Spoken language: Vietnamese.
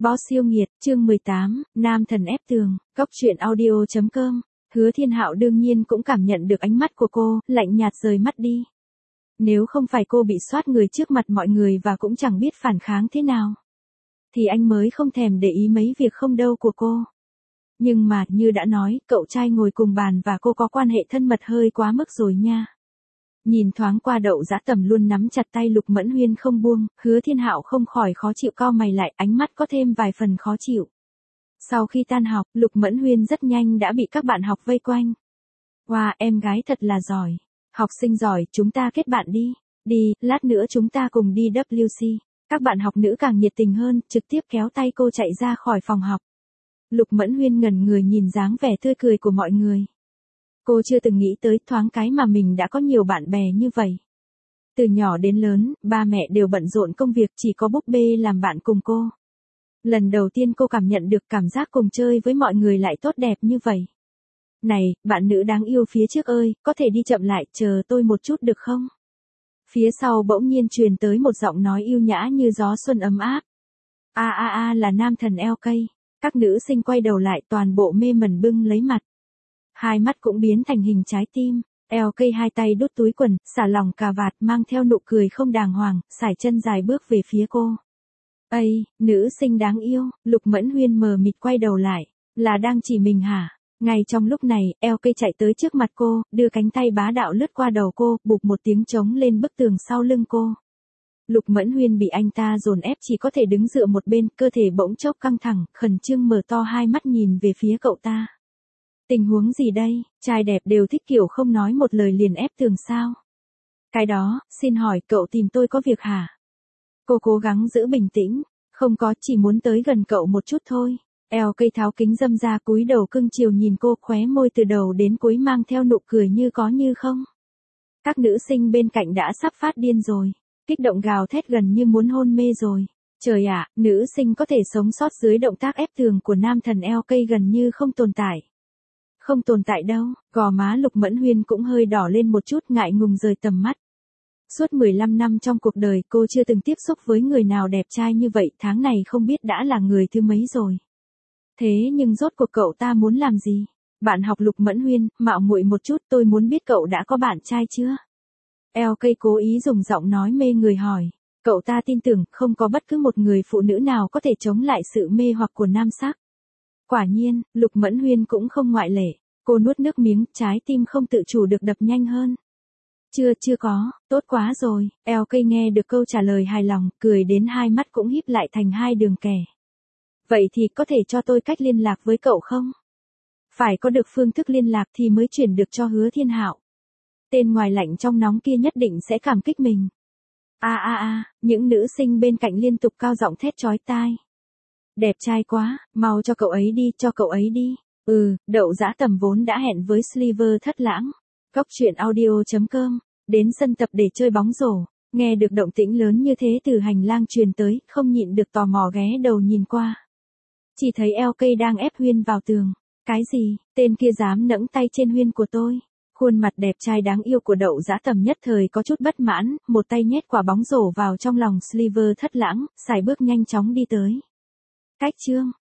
Boss yêu nghiệt, chương 18, nam thần ép tường, Cốc truyện audio.com. Hứa Thiên Hạo đương nhiên cũng cảm nhận được ánh mắt của cô, lạnh nhạt rời mắt đi. Nếu không phải cô bị soát người trước mặt mọi người và cũng chẳng biết phản kháng thế nào, thì anh mới không thèm để ý mấy việc không đâu của cô. Nhưng mà, như đã nói, cậu trai ngồi cùng bàn và cô có quan hệ thân mật hơi quá mức rồi nha. Nhìn thoáng qua Đậu Dã Tầm luôn nắm chặt tay Lục Mẫn Huyên không buông, Hứa Thiên Hạo không khỏi khó chịu cau mày lại, ánh mắt có thêm vài phần khó chịu. Sau khi tan học, Lục Mẫn Huyên rất nhanh đã bị các bạn học vây quanh. Wow, em gái thật là giỏi. Học sinh giỏi, chúng ta kết bạn đi. Đi, lát nữa chúng ta cùng đi WC. Các bạn học nữ càng nhiệt tình hơn, trực tiếp kéo tay cô chạy ra khỏi phòng học. Lục Mẫn Huyên ngẩn người nhìn dáng vẻ tươi cười của mọi người. Cô chưa từng nghĩ tới thoáng cái mà mình đã có nhiều bạn bè như vậy. Từ nhỏ đến lớn, ba mẹ đều bận rộn công việc, chỉ có búp bê làm bạn cùng cô. Lần đầu tiên cô cảm nhận được cảm giác cùng chơi với mọi người lại tốt đẹp như vậy. Này, bạn nữ đáng yêu phía trước ơi, có thể đi chậm lại, chờ tôi một chút được không? Phía sau bỗng nhiên truyền tới một giọng nói yêu nhã như gió xuân ấm áp. Là nam thần LK. Các nữ sinh quay đầu lại toàn bộ mê mẩn bưng lấy mặt. Hai mắt cũng biến thành hình trái tim. LK hai tay đút túi quần, xả lỏng cà vạt mang theo nụ cười không đàng hoàng, sải chân dài bước về phía cô. Ây, nữ sinh đáng yêu, Lục Mẫn Huyên mờ mịt quay đầu lại. Là đang chỉ mình hả? Ngay trong lúc này, LK chạy tới trước mặt cô, đưa cánh tay bá đạo lướt qua đầu cô, bụp một tiếng trống lên bức tường sau lưng cô. Lục Mẫn Huyên bị anh ta dồn ép chỉ có thể đứng dựa một bên, cơ thể bỗng chốc căng thẳng, khẩn trương mở to hai mắt nhìn về phía cậu ta. Tình huống gì đây, trai đẹp đều thích kiểu không nói một lời liền ép tường sao? Cái đó, xin hỏi cậu tìm tôi có việc hả? Cô cố gắng giữ bình tĩnh, không có, chỉ muốn tới gần cậu một chút thôi. LK tháo kính dâm ra cúi đầu cưng chiều nhìn cô, khóe môi từ đầu đến cuối mang theo nụ cười như có như không. Các nữ sinh bên cạnh đã sắp phát điên rồi, kích động gào thét gần như muốn hôn mê rồi. Trời ạ, nữ sinh có thể sống sót dưới động tác ép tường của nam thần LK gần như không tồn tại. Không tồn tại đâu, gò má Lục Mẫn Huyên cũng hơi đỏ lên một chút, ngại ngùng rời tầm mắt. Suốt 15 năm trong cuộc đời cô chưa từng tiếp xúc với người nào đẹp trai như vậy, tháng này không biết đã là người thứ mấy rồi. Thế nhưng rốt cuộc cậu ta muốn làm gì? Bạn học Lục Mẫn Huyên, mạo muội một chút, tôi muốn biết cậu đã có bạn trai chưa? LK cố ý dùng giọng nói mê người hỏi. Cậu ta tin tưởng không có bất cứ một người phụ nữ nào có thể chống lại sự mê hoặc của nam sắc. Quả nhiên, Lục Mẫn Huyên cũng không ngoại lệ. Cô nuốt nước miếng, trái tim không tự chủ được đập nhanh hơn. Chưa có, tốt quá rồi. LK nghe được câu trả lời hài lòng, cười đến hai mắt cũng híp lại thành hai đường kẻ. Vậy thì có thể cho tôi cách liên lạc với cậu không? Phải có được phương thức liên lạc thì mới chuyển được cho Hứa Thiên Hạo. Tên ngoài lạnh trong nóng kia nhất định sẽ cảm kích mình. Những nữ sinh bên cạnh liên tục cao giọng thét chói tai. Đẹp trai quá, mau cho cậu ấy đi, cho cậu ấy đi. Đậu Dã Tầm vốn đã hẹn với Sliver Thất Lãng. Cốc truyện audio.com, đến sân tập để chơi bóng rổ. Nghe được động tĩnh lớn như thế từ hành lang truyền tới, không nhịn được tò mò ghé đầu nhìn qua. Chỉ thấy LK đang ép Huyên vào tường. Cái gì, tên kia dám nẫng tay trên Huyên của tôi. Khuôn mặt đẹp trai đáng yêu của Đậu Dã Tầm nhất thời có chút bất mãn, một tay nhét quả bóng rổ vào trong lòng Sliver Thất Lãng, sải bước nhanh chóng đi tới. Cách chương